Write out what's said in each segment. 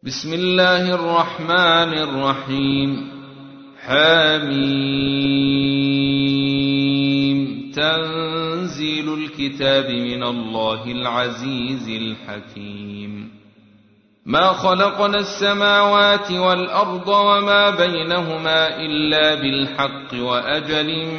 بسم الله الرحمن الرحيم. حميم. تنزيل الكتاب من الله العزيز الحكيم. ما خلقنا السماوات والأرض وما بينهما إلا بالحق وأجل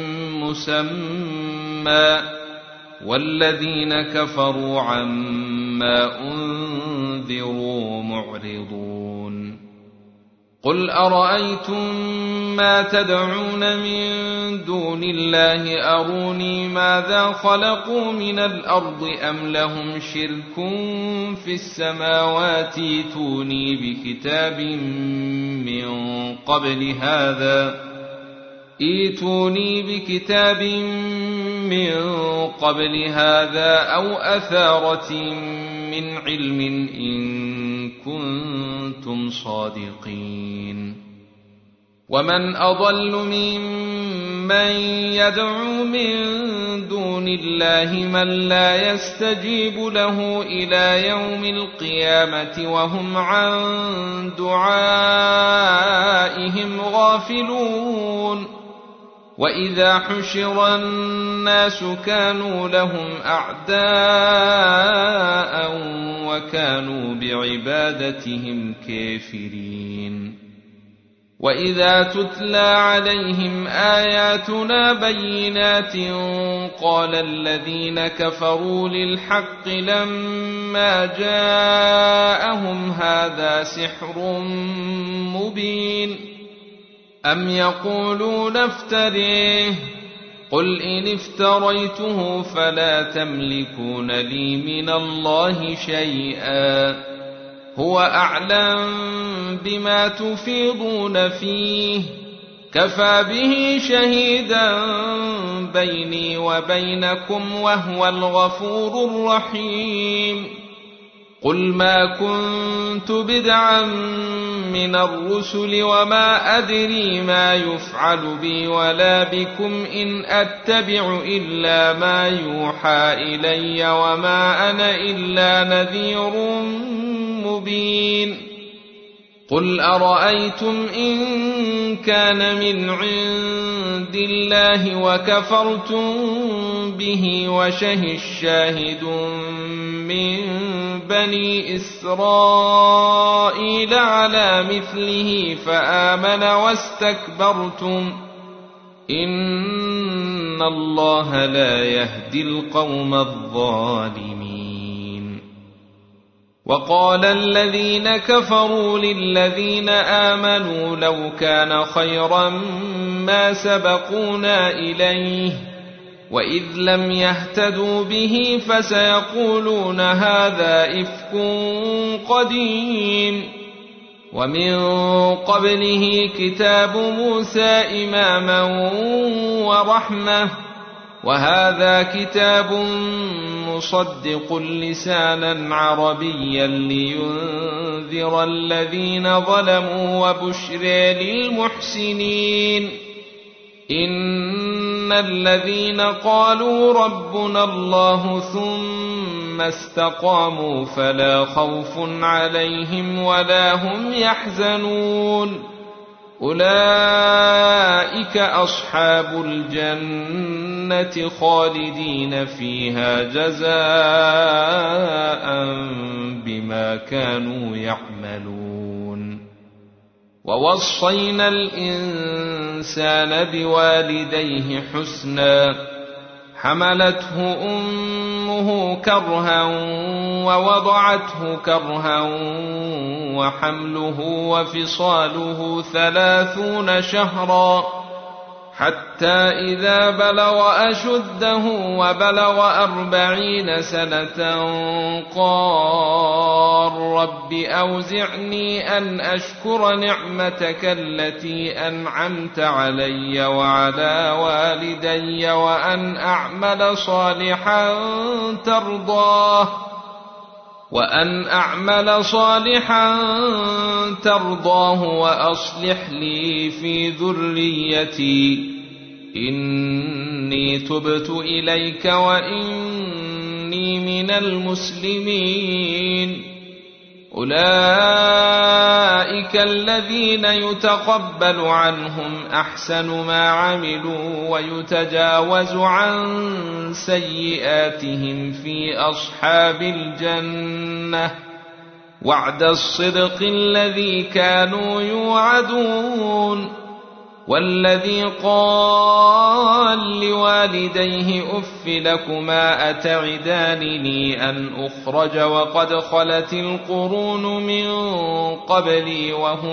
مسمى، والذين كفروا عما أنذروا معرضون. قل أرأيتم ما تدعون من دون الله أروني ماذا خلقوا من الأرض أم لهم شرك في السماوات ائتوني بكتاب من قبل هذا أو أثارة من علم إن كنتم صادقين. ومن أضل ممن يدعو من دون الله من لا يستجيب له إلى يوم القيامة وهم عن دعائهم غافلون. وإذا حشر الناس كانوا لهم أعداء وكانوا بعبادتهم كافرين. وإذا تتلى عليهم آياتنا بينات قال الذين كفروا للحق لما جاءهم هذا سحر مبين. أم يقولون افتريه قل إن افتريته فلا تملكون لي من الله شيئا هو أعلم بما تفيضون فيه كفى به شهيدا بيني وبينكم وهو الغفور الرحيم. قل ما كنت بدعا من الرسل وما أدري ما يفعل بي ولا بكم إن أتبع إلا ما يوحى إلي وما أنا إلا نذير مبين. قل أرأيتم إن كان من عند الله وكفرتم به وشهد شاهد من بني إسرائيل على مثله فآمن واستكبرتم إن الله لا يهدي القوم الظالمين. وقال الذين كفروا للذين آمنوا لو كان خيرا ما سبقونا إليه وإذ لم يهتدوا به فسيقولون هذا إفك قديم. ومن قبله كتاب موسى إماما ورحمة وهذا كتاب مصدق لسانا عربيا لينذر الذين ظلموا وبشرى للمحسنين. إن الذين قالوا ربنا الله ثم استقاموا فلا خوف عليهم ولا هم يحزنون أولئك أصحاب الجنة خالدين فيها جزاء بما كانوا يعملون. ووصينا الإنسان بوالديه حسنا حملته أمه كرها ووضعته كرها وحمله وفصاله 30 شهرا حتى إذا بلغ أشده وبلغ 40 سنة قال رب أوزعني أن أشكر نعمتك التي أنعمت علي وعلى والدي وأن أعمل صالحا ترضاه وأصلح لي في ذريتي إني تبت إليك وإني من المسلمين. أولئك أولئك الذين يتقبل عنهم أحسن ما عملوا ويتجاوز عن سيئاتهم في أصحاب الجنة وعد الصدق الذي كانوا يوعدون. والذي قال لوالديه أف لكما أتعدانني أن أخرج وقد خلت القرون من قبلي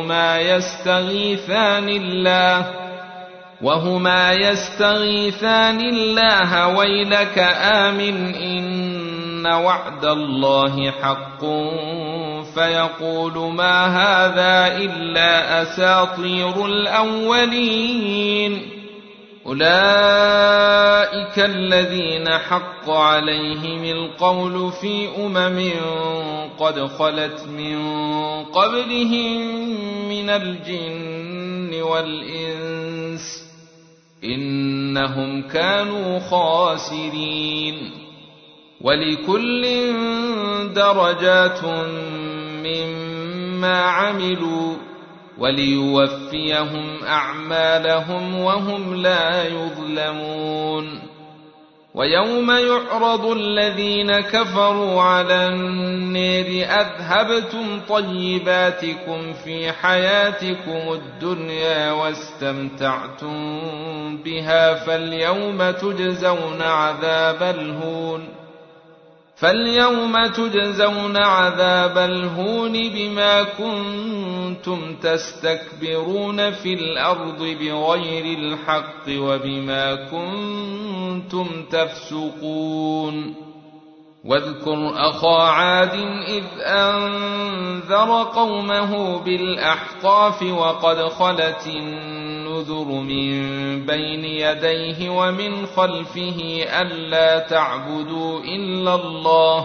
وهما يستغيثان الله ويلك آمن إن وعد الله حق فيقول ما هذا إلا أساطير الأولين. أولئك الذين حق عليهم القول في قد خلت من قبلهم من الجن والإنس إنهم كانوا خاسرين. ولكل درجات مما عملوا وليوفيهم أعمالهم وهم لا يظلمون. ويوم يعرض الذين كفروا على النار أذهبتم طيباتكم في حياتكم الدنيا واستمتعتم بها فاليوم تجزون عذاب الهون بما كنتم تستكبرون في الأرض بغير الحق وبما كنتم تفسقون. واذكر أخا عاد إذ أنذر قومه بالأحقاف وقد خلت النذر من بين يديه ومن خلفه ألا تعبدوا إلا الله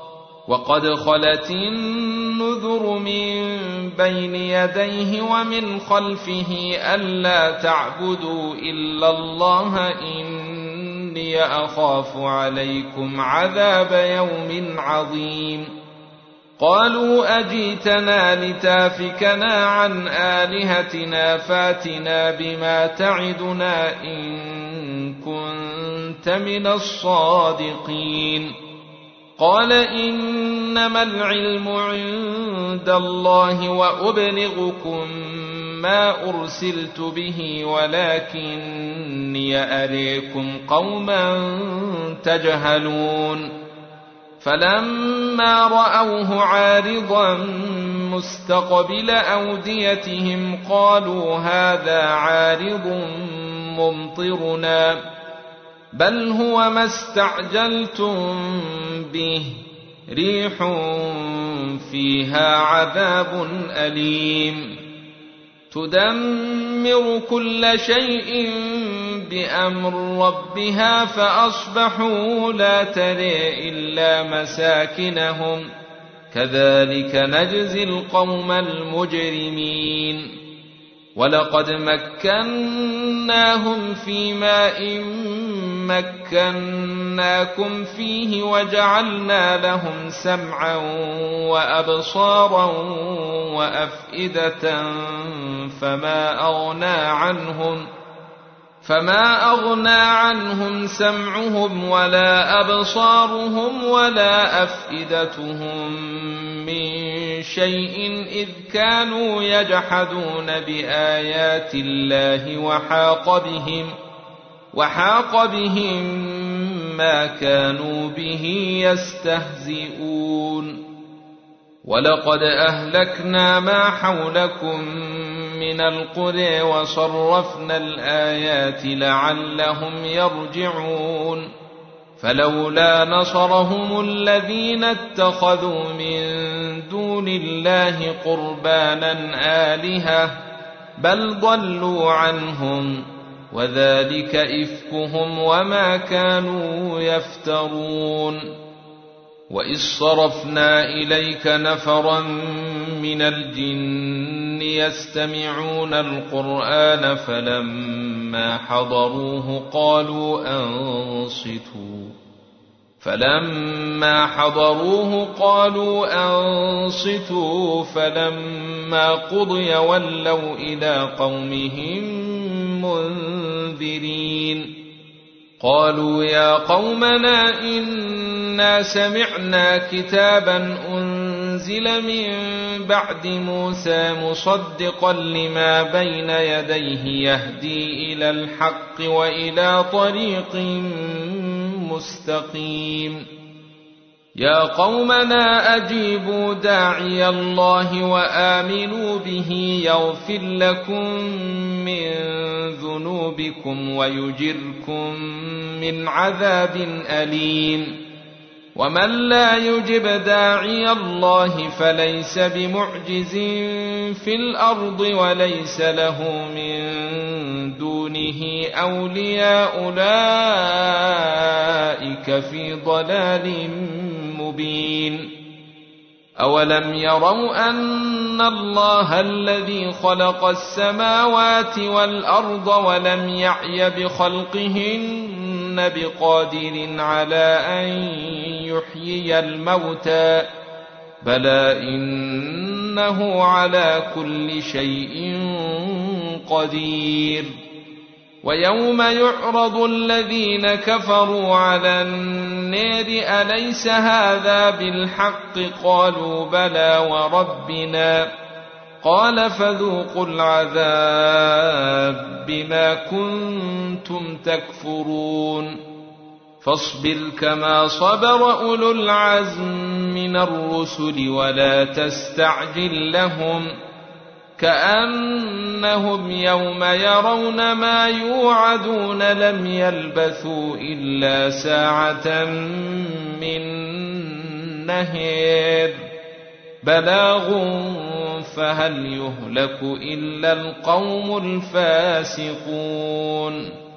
إني أخاف عليكم عذاب يوم عظيم. قالوا أجيتنا لتافكنا عن آلهتنا فاتنا بما تعدنا إن كنت من الصادقين. قال إنما العلم عند الله وأبلغكم ما أرسلت به ولكني أريكم قوما تجهلون. فلما رأوه عارضا مستقبل أوديتهم قالوا هذا عارض ممطرنا بل هو ما استعجلتم به ريح فيها عذاب أليم تدمر كل شيء بأمر ربها فأصبحوا لا ترى إلا مساكنهم كذلك نجزي القوم المجرمين. ولقد مكناهم في ماء مكناكم فيه وجعلنا لهم سمعا وأبصارا وأفئدة فما أغنى عنهم سمعهم ولا أبصارهم ولا أفئدتهم من شيء إذ كانوا يجحدون بآيات الله وحاق بهم ما كانوا به يستهزئون. ولقد أهلكنا ما حولكم من القرى وصرفنا الآيات لعلهم يرجعون. فلولا نصرهم الذين اتخذوا من دون الله قربانا آلهة بل ضلوا عنهم وذلك إفكهم وما كانوا يفترون. وإذ صرفنا إليك نفرا من الجن يستمعون القرآن فلما حضروه قالوا أنصتوا فلما حضروه قالوا أنصتوا فلما قضي ولوا إلى قومهم منذرين قالوا يا قومنا إنا سمعنا كتابا أنزل من بعد موسى مصدقا لما بين يديه يهدي إلى الحق وإلى طريق مستقيم يا قومنا أجيبوا داعي الله وآمنوا به يغفر لكم من ذنوبكم ويجركم من عذاب أليم ومن لا يجب داعي الله فليس بمعجز في الأرض وليس له من دونه أولياء أولئك في ضلال مبين أولم يروا أن الله الذي خلق السماوات والأرض ولم يعي بخلقهن بقادر على أن يحيي الموتى بلى إنه على كل شيء قدير ويوم يعرض الذين كفروا على النار أليس هذا بالحق قالوا بلى وربنا قال فذوقوا العذاب بما كنتم تكفرون فاصبر كما صبر أولو العزم من الرسل ولا تستعجل لهم كأنهم يوم يرون ما يوعدون لم يلبثوا إلا ساعة من نهار بلاغ فهل يهلك إلا القوم الفاسقون